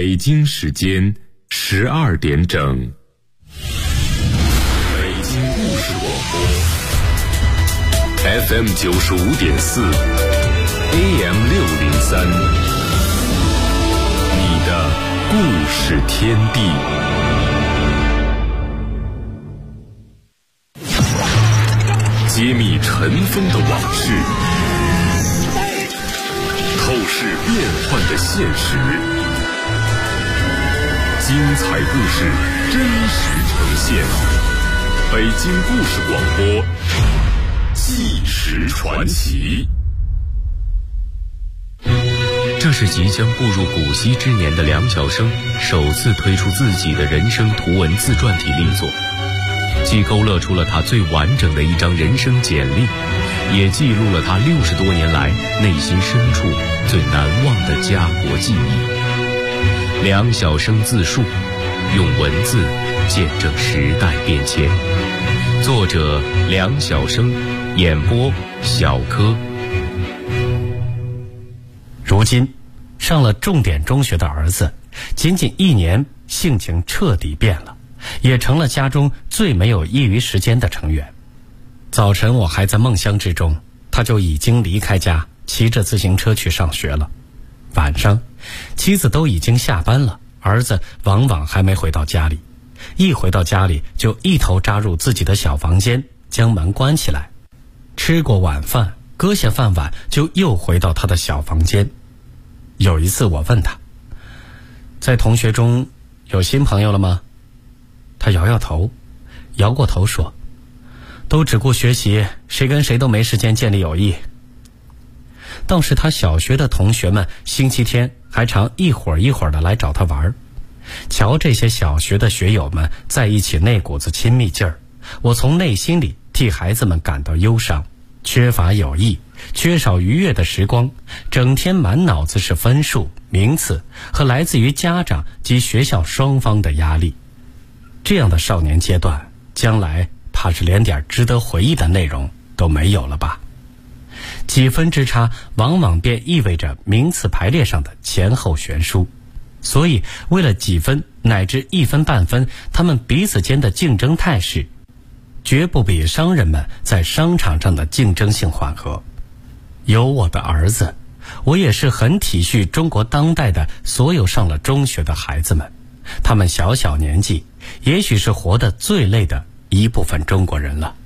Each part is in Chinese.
北京时间12点整，北京故事广播 FM 95.4 AM 603，你的故事天地。揭秘尘封的往事，透视变幻的现实，精彩故事真实呈现。北京故事广播，纪实传奇。 这是即将步入古稀之年的梁晓声首次推出自己的人生图文自传体力作，既勾勒出了他最完整的一张人生简历，也记录了他60多年来内心深处最难忘的家国记忆。梁晓声自述，用文字见证时代变迁。作者梁晓声，演播小柯。 如今上了重点中学的儿子，仅仅1年，性情彻底变了，也成了家中最没有业余时间的成员。早晨我还在梦乡之中，他就已经离开家，骑着自行车去上学了。晚上妻子都已经下班了，儿子往往还没回到家里，一回到家里就一头扎入自己的小房间，将门关起来。吃过晚饭，搁下饭碗就又回到他的小房间。有一次我问他，在同学中有新朋友了吗？他摇摇头，摇过头说，都只顾学习，谁跟谁都没时间建立友谊。倒是他小学的同学们星期天还常一会儿一会儿的来找他玩。瞧这些小学的学友们在一起那股子亲密劲儿，我从内心里替孩子们感到忧伤，缺乏友谊，缺少愉悦的时光，整天满脑子是分数、名次和来自于家长及学校双方的压力。这样的少年阶段，将来怕是连点值得回忆的内容都没有了吧。几分之差往往便意味着名次排列上的前后悬殊，所以为了几分乃至1分半分，他们彼此间的竞争态势绝不比商人们在商场上的竞争性缓和。有我的儿子，我也是很体恤中国当代的所有上了中学的孩子们，他们小小年纪也许是活得最累的一部分中国人了。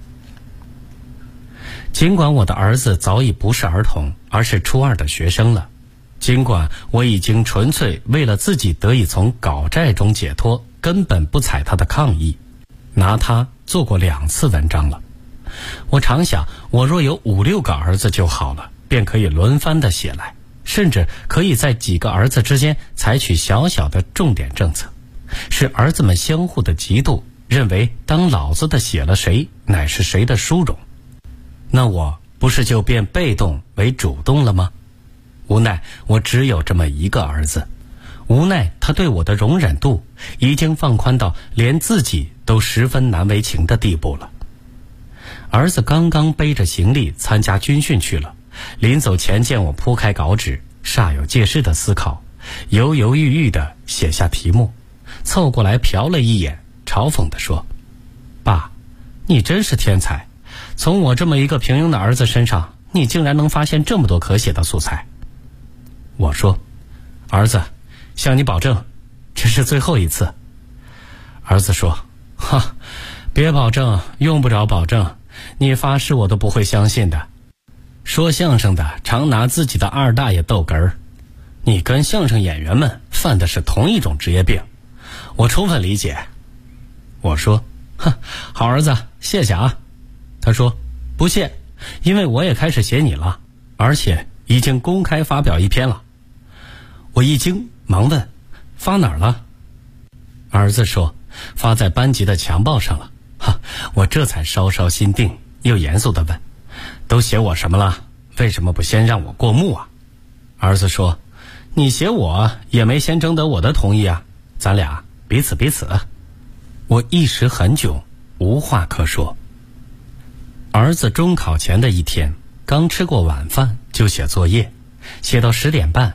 尽管我的儿子早已不是儿童，而是初2的学生了，尽管我已经纯粹为了自己得以从搞债中解脱，根本不睬他的抗议，拿他做过2次文章了。我常想，我若有5、6个儿子就好了，便可以轮番的写来，甚至可以在几个儿子之间采取小小的重点政策，使儿子们相互的嫉妒，认为当老子的写了谁，乃是谁的殊荣。那我不是就变被动为主动了吗？无奈我只有这么一个儿子，无奈他对我的容忍度已经放宽到连自己都十分难为情的地步了。儿子刚刚背着行李参加军训去了，临走前见我铺开稿纸，煞有介事的思考，犹犹豫豫的写下题目，凑过来瞟了一眼，嘲讽地说，爸，你真是天才，从我这么一个平庸的儿子身上，你竟然能发现这么多可写的素材。我说，儿子，向你保证，这是最后一次。儿子说，哈，别保证，用不着保证，你发誓我都不会相信的。说相声的常拿自己的二大爷逗哏儿，你跟相声演员们犯的是同一种职业病，我充分理解。我说，哼，好儿子，谢谢啊。他说，不谢，因为我也开始写你了，而且已经公开发表一篇了。我一惊，忙问，发哪儿了？儿子说，发在班级的墙报上了。哈，我这才稍稍心定，又严肃地问，都写我什么了？为什么不先让我过目啊？儿子说，你写我也没先征得我的同意啊，咱俩彼此彼此。我一时很窘，无话可说。儿子中考前的一天，刚吃过晚饭就写作业，写到10点半，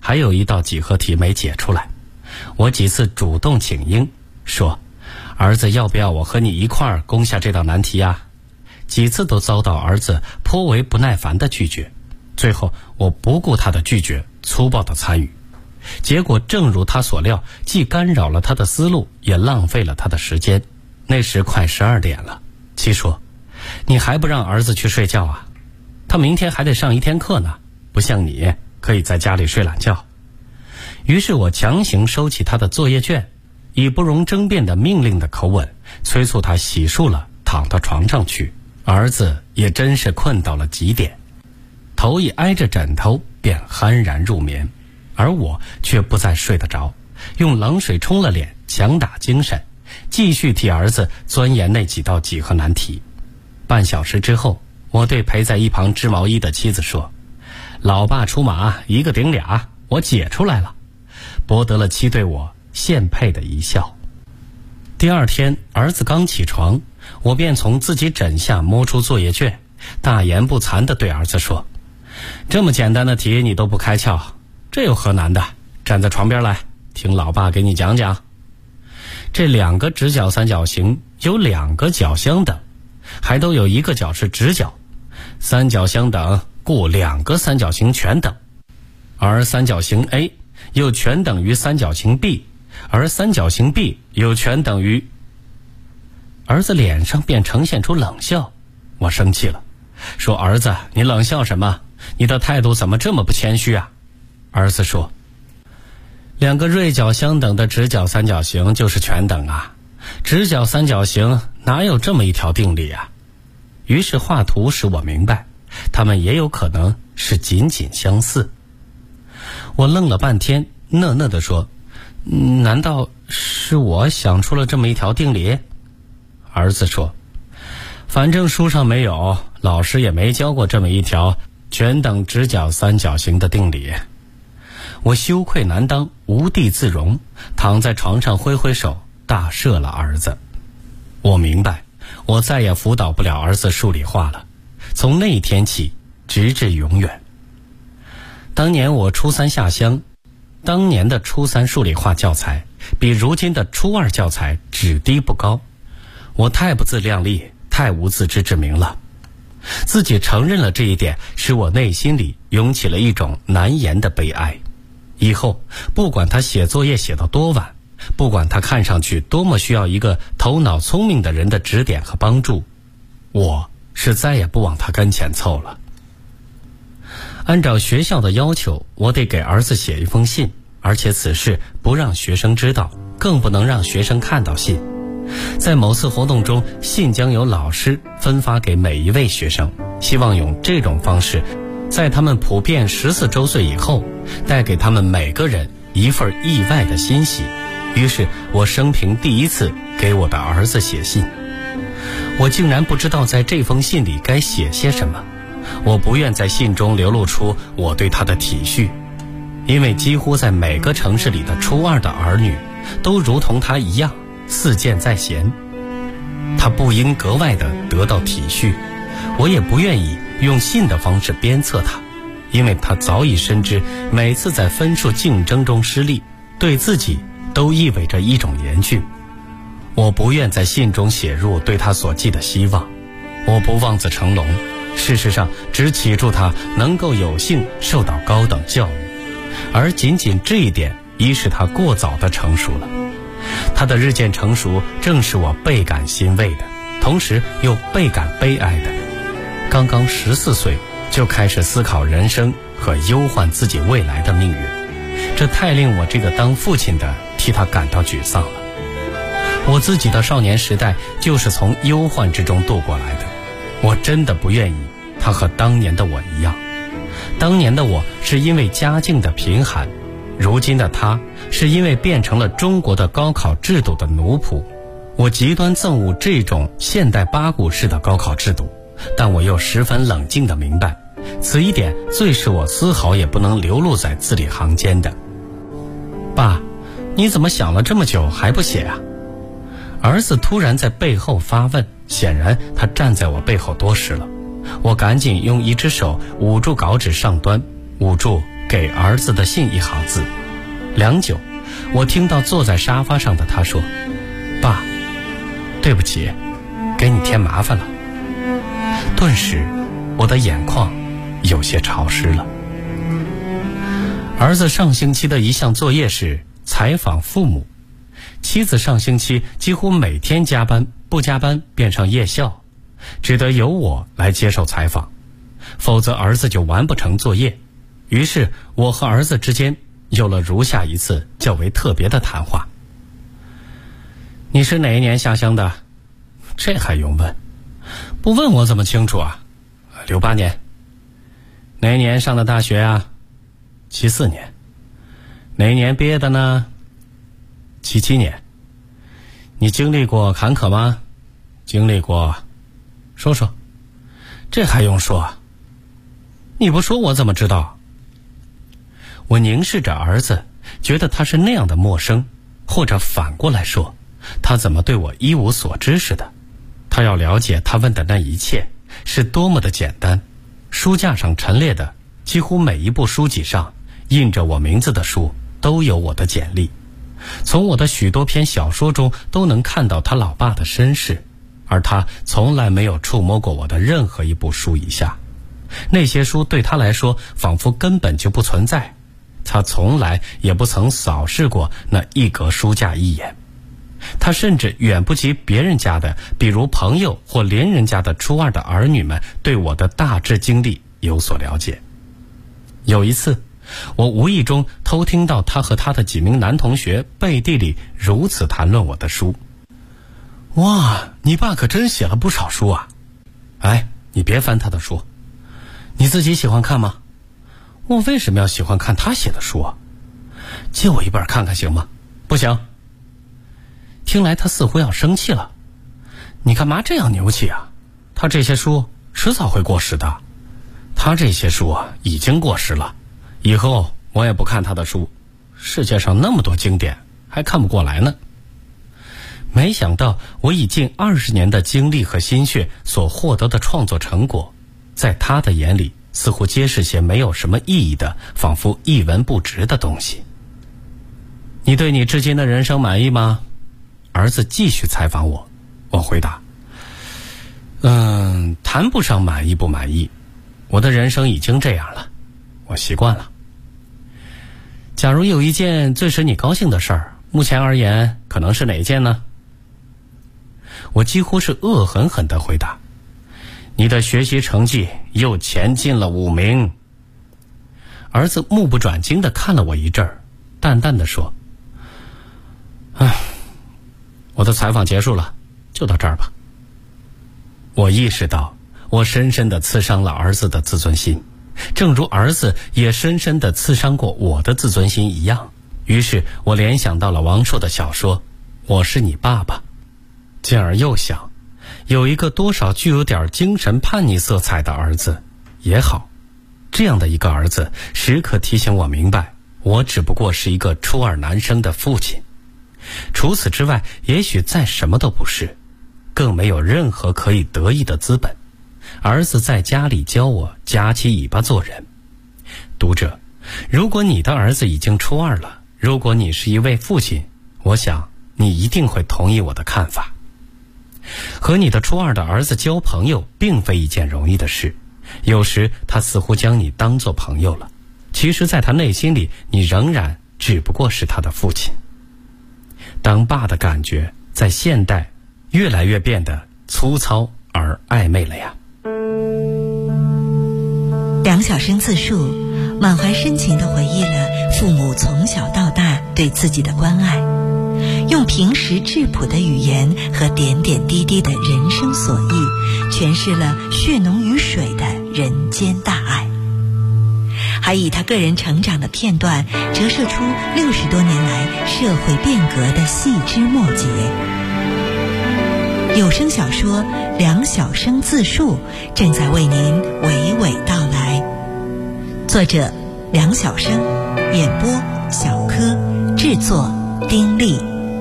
还有一道几何题没解出来。我几次主动请缨，说儿子要不要我和你一块儿攻下这道难题啊？几次都遭到儿子颇为不耐烦的拒绝，最后我不顾他的拒绝，粗暴的参与。结果正如他所料，既干扰了他的思路，也浪费了他的时间。那时快12点了，七说：“你还不让儿子去睡觉啊？他明天还得上1天课呢，不像你可以在家里睡懒觉。”于是我强行收起他的作业卷，以不容争辩的命令的口吻催促他洗漱了，躺到床上去。儿子也真是困到了极点，头一挨着枕头便酣然入眠，而我却不再睡得着，用冷水冲了脸，强打精神，继续替儿子钻研那几道几何难题。半小时之后，我对陪在一旁织毛衣的妻子说：“老爸出马，一个顶俩，我解出来了。”博得了妻对我献佩的一笑。第二天，儿子刚起床，我便从自己枕下摸出作业卷，大言不惭地对儿子说：“这么简单的题你都不开窍，这有何难的？站在床边来，听老爸给你讲讲。这2个直角三角形有2个角相等，还都有1个角是直角，三角相等，故2个三角形全等。而三角形 A 又全等于三角形 B， 而三角形 B 又全等于……”儿子脸上便呈现出冷笑。我生气了，说：“儿子，你冷笑什么？你的态度怎么这么不谦虚啊？”儿子说：“2个锐角相等的直角三角形就是全等啊，直角三角形哪有这么一条定理啊？”于是画图使我明白，它们也有可能是仅仅相似。我愣了半天，讷讷地说：“难道是我想出了这么一条定理？”儿子说：“反正书上没有，老师也没教过这么一条全等直角三角形的定理。”我羞愧难当，无地自容，躺在床上挥挥手，大赦了儿子。我明白，我再也辅导不了儿子数理化了，从那一天起，直至永远。当年我初3下乡，当年的初3数理化教材比如今的初2教材只低不高。我太不自量力，太无自知之明了。自己承认了这一点，使我内心里涌起了一种难言的悲哀。以后不管他写作业写到多晚，不管他看上去多么需要一个头脑聪明的人的指点和帮助，我是再也不往他跟前凑了。按照学校的要求，我得给儿子写一封信，而且此事不让学生知道，更不能让学生看到信。在某次活动中，信将由老师分发给每一位学生，希望用这种方式，在他们普遍14周岁以后，带给他们每个人一份意外的欣喜。于是我生平第一次给我的儿子写信。我竟然不知道在这封信里该写些什么。我不愿在信中流露出我对他的体恤，因为几乎在每个城市里的初2的儿女都如同他一样四箭在弦，他不应格外的得到体恤。我也不愿意用信的方式鞭策他，因为他早已深知每次在分数竞争中失利，对自己都意味着一种严峻。我不愿在信中写入对他所寄的希望，我不望子成龙，事实上只祈祝他能够有幸受到高等教育，而仅仅这一点已使他过早的成熟了。他的日渐成熟正是我倍感欣慰的，同时又倍感悲哀的。刚刚14岁就开始思考人生和忧患自己未来的命运，这太令我这个当父亲的替他感到沮丧了。我自己的少年时代就是从忧患之中度过来的，我真的不愿意他和当年的我一样。当年的我是因为家境的贫寒，如今的他是因为变成了中国的高考制度的奴仆。我极端憎恶这种现代八股式的高考制度，但我又十分冷静地明白，此一点最是我丝毫也不能流露在字里行间的。爸，你怎么想了这么久还不写啊？儿子突然在背后发问，显然他站在我背后多时了。我赶紧用一只手捂住稿纸上端，捂住给儿子的信一行字。良久，我听到坐在沙发上的他说：“爸，对不起，给你添麻烦了。”顿时，我的眼眶有些潮湿了。儿子上星期的一项作业是采访父母，妻子上星期几乎每天加班，不加班便上夜校，只得由我来接受采访，否则儿子就完不成作业。于是我和儿子之间有了如下一次较为特别的谈话：“你是哪一年下乡的？”“这还用问？不问我怎么清楚啊？”“68年。”“哪一年上的大学啊？”“74年。”“哪一年毕业的呢？”“77年。”“你经历过坎坷吗？”“经历过。”“说说。”“这还用说？你不说我怎么知道？”我凝视着儿子，觉得他是那样的陌生，或者反过来说，他怎么对我一无所知似的。他要了解他问的那一切是多么的简单。书架上陈列的几乎每一部书籍上印着我名字的书都有我的简历，从我的许多篇小说中都能看到他老爸的身世，而他从来没有触摸过我的任何一部书以下。那些书对他来说仿佛根本就不存在，他从来也不曾扫视过那一格书架一眼。他甚至远不及别人家的，比如朋友或邻人家的初二的儿女们对我的大致经历有所了解。有一次，我无意中偷听到他和他的几名男同学背地里如此谈论我的书：“哇，你爸可真写了不少书啊！哎，你别翻他的书，你自己喜欢看吗？”“我为什么要喜欢看他写的书啊？借我一本看看行吗？”“不行。”听来他似乎要生气了。“你干嘛这样牛气啊？他这些书迟早会过时的。他这些书啊，已经过时了，以后我也不看他的书。世界上那么多经典，还看不过来呢。”没想到我以近20年的经历和心血所获得的创作成果，在他的眼里似乎皆是些没有什么意义的，仿佛一文不值的东西。“你对你至今的人生满意吗？”儿子继续采访我。我回答：“谈不上满意不满意，我的人生已经这样了，我习惯了。假如有一件最使你高兴的事儿，目前而言可能是哪一件呢？”我几乎是恶狠狠地回答：“你的学习成绩又前进了5名。”儿子目不转睛地看了我一阵儿，淡淡地说：“我的采访结束了，就到这儿吧。”我意识到我深深地刺伤了儿子的自尊心，正如儿子也深深地刺伤过我的自尊心一样。于是我联想到了王朔的小说《我是你爸爸》，进而又想，有一个多少具有点精神叛逆色彩的儿子也好，这样的一个儿子时刻提醒我明白，我只不过是一个初二男生的父亲，除此之外也许再什么都不是，更没有任何可以得意的资本。儿子在家里教我夹起尾巴做人。读者，如果你的儿子已经初二了，如果你是一位父亲，我想你一定会同意我的看法。和你的初二的儿子交朋友并非一件容易的事，有时他似乎将你当作朋友了，其实在他内心里你仍然只不过是他的父亲。当爸的感觉在现代越来越变得粗糙而暧昧了呀。 梁晓声自述，满怀深情地回忆了父母从小到大对自己的关爱，用平实质朴的语言和点点滴滴的人生所忆，诠释了血浓于水的人间大爱，还以他个人成长的片段折射出60多年来社会变革的细枝末节。有声小说《梁晓声自述》正在为您娓娓道来，作者梁晓声，演播小柯，制作丁力。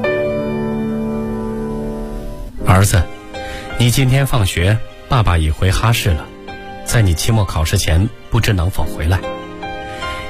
儿子，你今天放学，爸爸已回哈市了，在你期末考试前不知能否回来。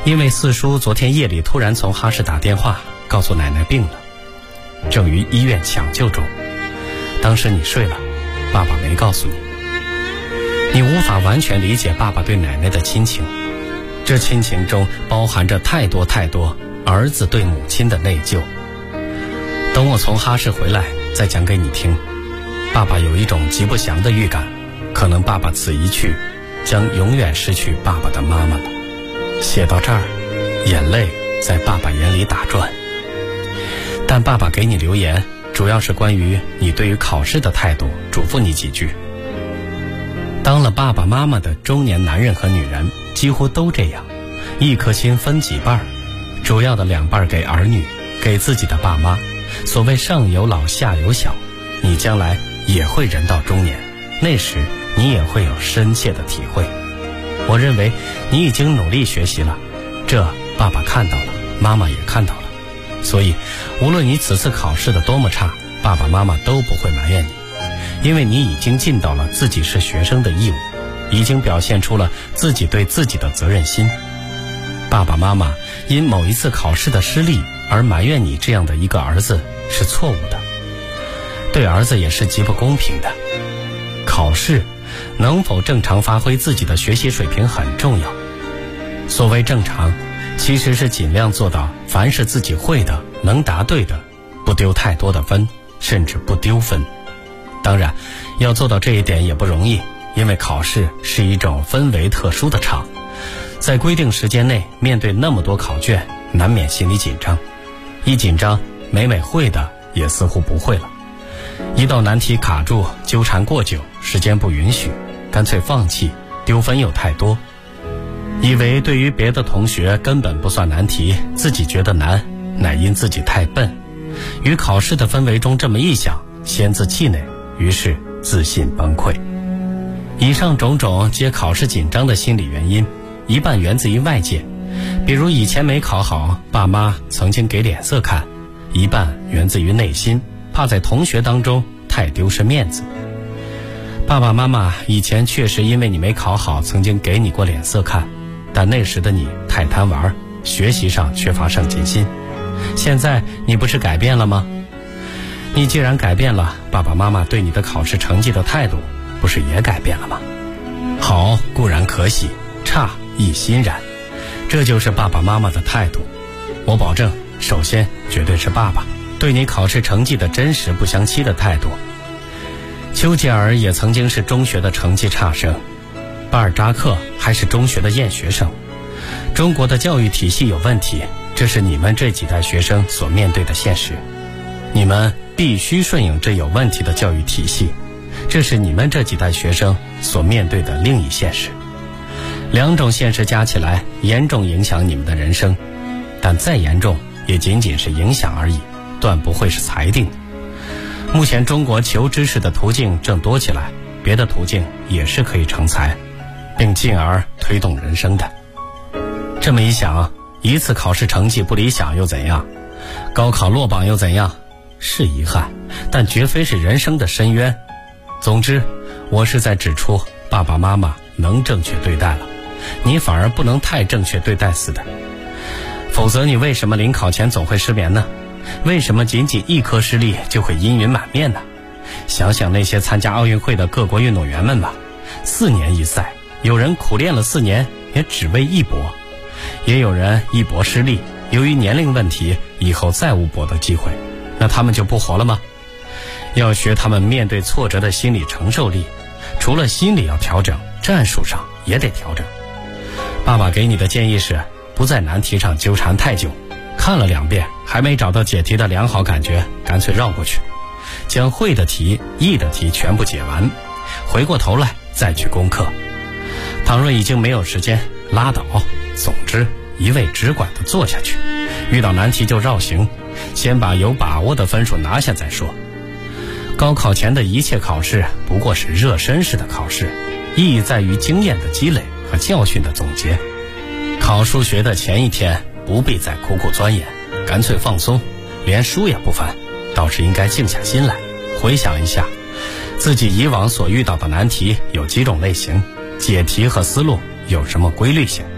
因为四叔昨天夜里突然从哈市打电话告诉奶奶病了，正于医院抢救中。当时你睡了，爸爸没告诉你。你无法完全理解爸爸对奶奶的亲情，这亲情中包含着太多太多儿子对母亲的内疚。等我从哈市回来再讲给你听。爸爸有一种极不祥的预感，可能爸爸此一去将永远失去爸爸的妈妈了。写到这儿，眼泪在爸爸眼里打转。但爸爸给你留言主要是关于你对于考试的态度，嘱咐你几句。当了爸爸妈妈的中年男人和女人几乎都这样，一颗心分几半，主要的2半给儿女，给自己的爸妈。所谓上有老下有小，你将来也会人到中年，那时你也会有深切的体会。我认为你已经努力学习了，这爸爸看到了，妈妈也看到了。所以无论你此次考试的多么差，爸爸妈妈都不会埋怨你，因为你已经尽到了自己是学生的义务，已经表现出了自己对自己的责任心。爸爸妈妈因某一次考试的失利而埋怨你这样的一个儿子是错误的，对儿子也是极不公平的。考试能否正常发挥自己的学习水平很重要。所谓正常，其实是尽量做到凡是自己会的能答对的，不丢太多的分，甚至不丢分。当然要做到这一点也不容易，因为考试是一种氛围特殊的场，在规定时间内面对那么多考卷，难免心里紧张。一紧张，每会的也似乎不会了。一道难题卡住，纠缠过久，时间不允许，干脆放弃，丢分又太多。以为对于别的同学根本不算难题，自己觉得难，乃因自己太笨。于考试的氛围中这么一想，先自气馁，于是自信崩溃。以上种种皆考试紧张的心理原因，一半源自于外界，比如以前没考好，爸妈曾经给脸色看；一半源自于内心，怕在同学当中太丢失面子。爸爸妈妈以前确实因为你没考好，曾经给你过脸色看，但那时的你太贪玩，学习上缺乏上进心。现在你不是改变了吗？你既然改变了，爸爸妈妈对你的考试成绩的态度不是也改变了吗？好固然可喜，差亦欣然，这就是爸爸妈妈的态度。我保证，首先绝对是爸爸对你考试成绩的真实不相欺的态度。丘吉尔也曾经是中学的成绩差生，巴尔扎克还是中学的厌学生。中国的教育体系有问题，这是你们这几代学生所面对的现实。你们必须顺应这有问题的教育体系，这是你们这几代学生所面对的另一现实。2种现实加起来，严重影响你们的人生，但再严重也仅仅是影响而已，断不会是裁定。目前中国求知识的途径正多起来，别的途径也是可以成才，并进而推动人生的。这么一想，一次考试成绩不理想又怎样？高考落榜又怎样？是遗憾，但绝非是人生的深渊。总之，我是在指出爸爸妈妈能正确对待了，你反而不能太正确对待似的。否则你为什么临考前总会失眠呢？为什么仅仅一科失利就会阴云满面呢？想想那些参加奥运会的各国运动员们吧，4年一赛，有人苦练了4年也只为一搏，也有人一搏失利，由于年龄问题以后再无搏的机会，那他们就不活了吗？要学他们面对挫折的心理承受力，除了心理要调整，战术上也得调整。爸爸给你的建议是，不在难题上纠缠太久，看了2遍还没找到解题的良好感觉，干脆绕过去，将会的题、易的题全部解完，回过头来再去攻克。倘若已经没有时间，拉倒。总之，一味只管地做下去，遇到难题就绕行，先把有把握的分数拿下再说。高考前的一切考试不过是热身式的考试，意义在于经验的积累和教训的总结。考数学的前一天不必再苦苦钻研，干脆放松，连书也不翻，倒是应该静下心来，回想一下自己以往所遇到的难题有几种类型，解题和思路有什么规律性，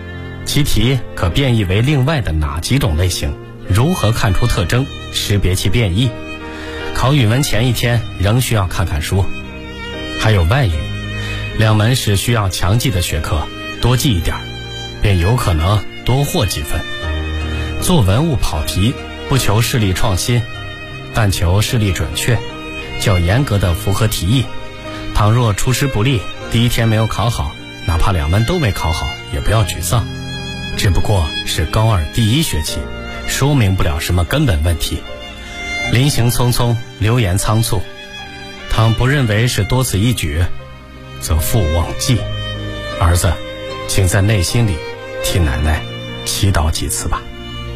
其题可变异为另外的哪几种类型？如何看出特征，识别其变异？考语文前一天仍需要看看书。还有外语，2门是需要强记的学科，多记一点，便有可能多获几分。做文物跑题，不求视力创新，但求视力准确，较严格的符合题意。倘若出师不利，第一天没有考好，哪怕2门都没考好，也不要沮丧，只不过是高2第1学期，说明不了什么根本问题。临行匆匆，流言仓促，倘不认为是多此一举，则复忘记。儿子，请在内心里替奶奶祈祷几次吧。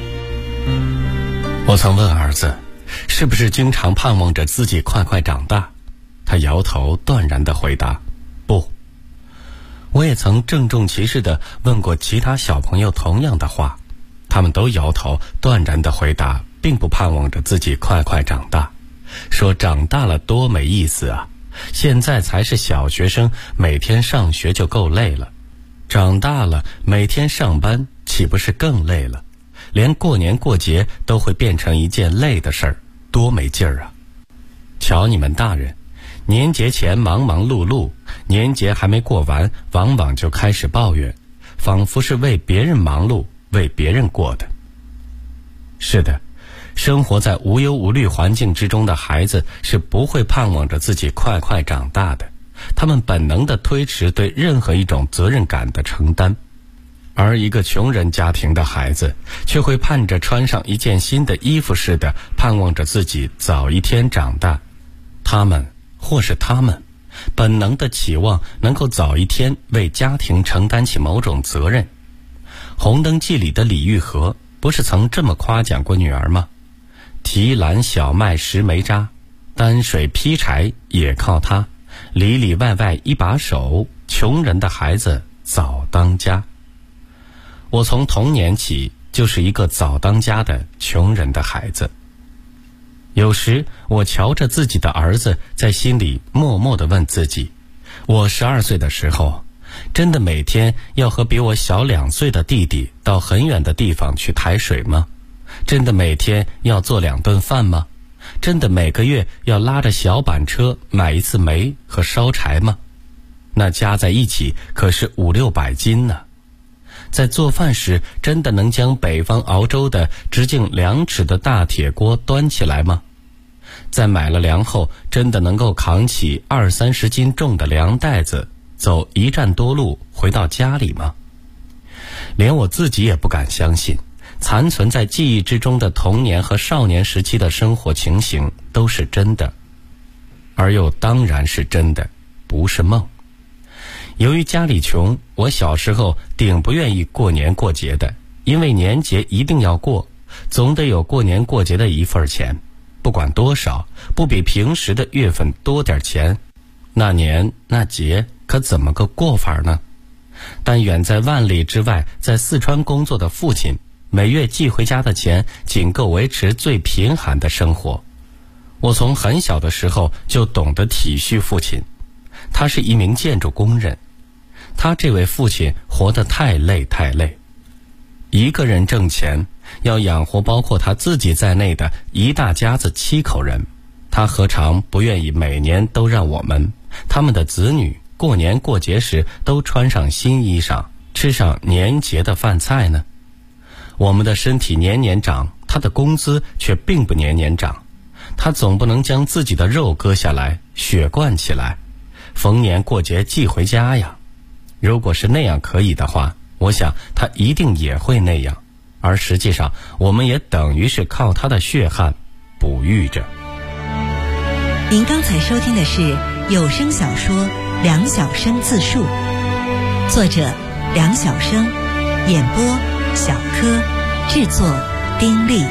我曾问儿子，是不是经常盼望着自己快快长大？他摇头断然地回答，不。我也曾郑重其事地问过其他小朋友同样的话，他们都摇头断然地回答，并不盼望着自己快快长大，说长大了多没意思啊，现在才是小学生，每天上学就够累了，长大了每天上班岂不是更累了？连过年过节都会变成一件累的事儿，多没劲儿啊！瞧你们大人，年节前忙忙碌碌，年节还没过完，往往就开始抱怨，仿佛是为别人忙碌，为别人过的。是的，生活在无忧无虑环境之中的孩子是不会盼望着自己快快长大的，他们本能地推迟对任何一种责任感的承担。而一个穷人家庭的孩子却会盼着穿上一件新的衣服似的，盼望着自己早一天长大。他们本能的期望能够早一天为家庭承担起某种责任。红灯记里的李玉和不是曾这么夸奖过女儿吗？提篮小麦拾煤渣，担水劈柴也靠他，里里外外一把手，穷人的孩子早当家。我从童年起就是一个早当家的穷人的孩子。有时我瞧着自己的儿子，在心里默默地问自己，我12岁的时候，真的每天要和比我小2岁的弟弟到很远的地方去抬水吗？真的每天要做2顿饭吗？真的每个月要拉着小板车买一次煤和烧柴吗？那加在一起可是500-600斤呢。在做饭时，真的能将北方熬粥的直径2尺的大铁锅端起来吗？在买了粮后，真的能够扛起20-30斤重的粮袋子，走1站多路回到家里吗？连我自己也不敢相信，残存在记忆之中的童年和少年时期的生活情形都是真的，而又当然是真的，不是梦。由于家里穷，我小时候顶不愿意过年过节的，因为年节一定要过，总得有过年过节的一份钱，不管多少，不比平时的月份多点钱，那年那节可怎么个过法呢？但远在万里之外，在四川工作的父亲，每月寄回家的钱仅够维持最贫寒的生活。我从很小的时候就懂得体恤父亲，他是一名建筑工人，他这位父亲活得太累，一个人挣钱要养活包括他自己在内的一大家子7口人，他何尝不愿意每年都让我们他们的子女过年过节时都穿上新衣裳，吃上年节的饭菜呢？我们的身体年年长，他的工资却并不年年长，他总不能将自己的肉割下来，血灌起来，逢年过节寄回家呀。如果是那样可以的话，我想他一定也会那样，而实际上我们也等于是靠他的血汗哺育着。 您刚才收听的是有声小说《梁晓声自述》，作者梁晓声，演播小柯，制作丁力。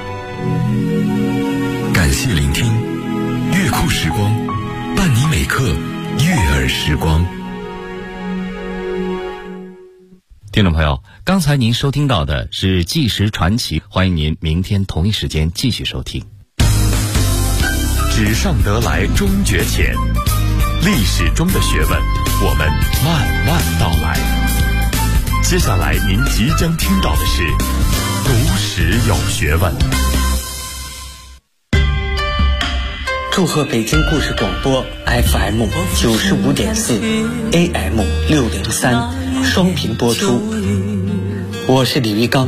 感谢聆听，乐库时光，伴你每刻悦耳时光。 听众朋友，刚才您收听到的是纪实传奇，欢迎您明天同一时间继续收听。 纸上得来终觉浅，历史中的学问，我们慢慢道来。 接下来您即将听到的是读史有学问。 祝贺北京故事广播 FM 95.4 AM 603双频播出，我是李玉刚。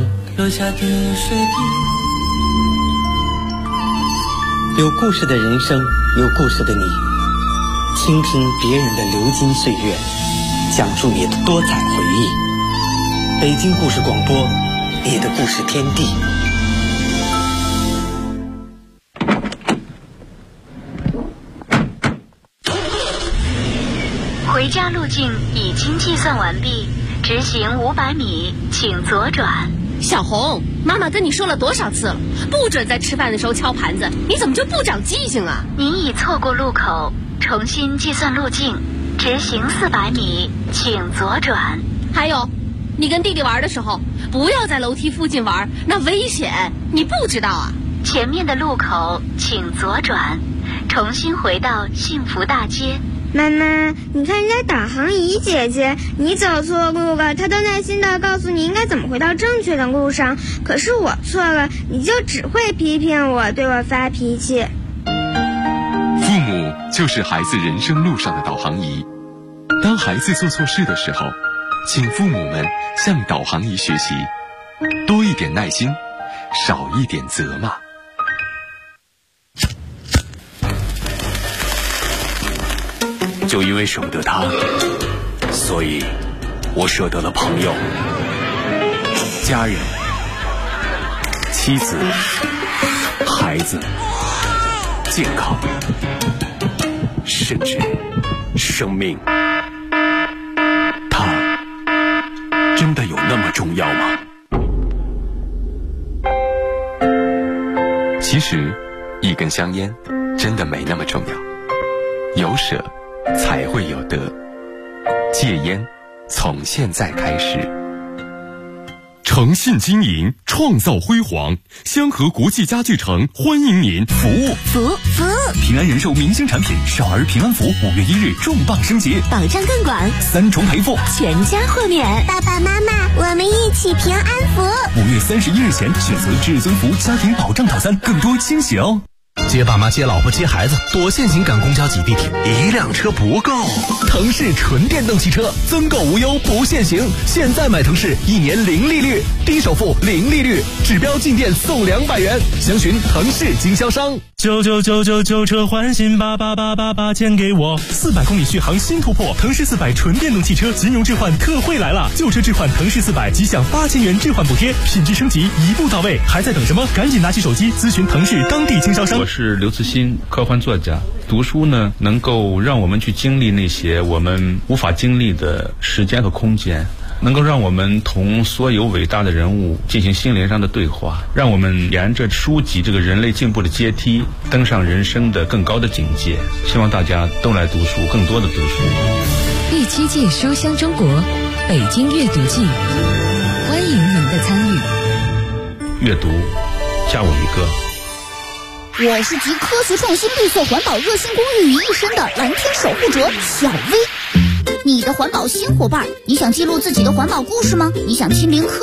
有故事的人生，有故事的你，倾听别人的流金岁月，讲述你的多彩回忆。北京故事广播，你的故事天地。 回家路径已经计算完毕，直行500米，请左转。 小红，妈妈跟你说了多少次了，不准在吃饭的时候敲盘子，你怎么就不长记性啊？ 您已错过路口，重新计算路径，直行400米，请左转。 还有，你跟弟弟玩的时候，不要在楼梯附近玩，那危险，你不知道啊？ 前面的路口请左转，重新回到幸福大街。 妈妈，你看人家导航仪姐姐，你走错路了，她都耐心地告诉你应该怎么回到正确的路上。可是我错了，你就只会批评我，对我发脾气。 父母就是孩子人生路上的导航仪。当孩子做错事的时候，请父母们向导航仪学习，多一点耐心，少一点责骂。 就因为舍不得他，所以我舍得了朋友、家人、妻子、孩子、健康，甚至生命。他真的有那么重要吗？ 其实一根香烟真的没那么重要，有舍才会有得。戒烟从现在开始。 诚信经营，创造辉煌。香河国际家具城欢迎您。服务平安人寿明星产品少儿平安符5月1日重磅升级， 保障更广 ，3重赔付， 全家豁免。 爸爸妈妈，我们一起平安符。 5月31日前选择至尊福家庭保障套餐，更多惊喜哦。 接爸妈接老婆接孩子，躲现行赶公交挤地铁， 一辆车不够。 腾势纯电动汽车增购无忧不限行，现在买腾势1年零利率，低首付零利率，指标进店送200元，详询腾势经销商。 旧车换新，88888钱给我。400公里续航新突破，腾势400纯电动汽车金融置换特惠来了，旧车置换腾势400即享8000元置换补贴，品质升级一步到位，还在等什么？赶紧拿起手机咨询腾势当地经销商。 我是刘慈欣，科幻作家。读书呢，能够让我们去经历那些我们无法经历的时间和空间，能够让我们同所有伟大的人物进行心灵上的对话，让我们沿着书籍这个人类进步的阶梯登上人生的更高的境界。希望大家都来读书，更多的读书。 第7届书香中国北京阅读季，欢迎您的参与。 阅读，加我一个。 我是集科学创新、绿色环保、热心公益于一身的蓝天守护者小薇。你的环保新伙伴，你想记录自己的环保故事吗？你想亲临科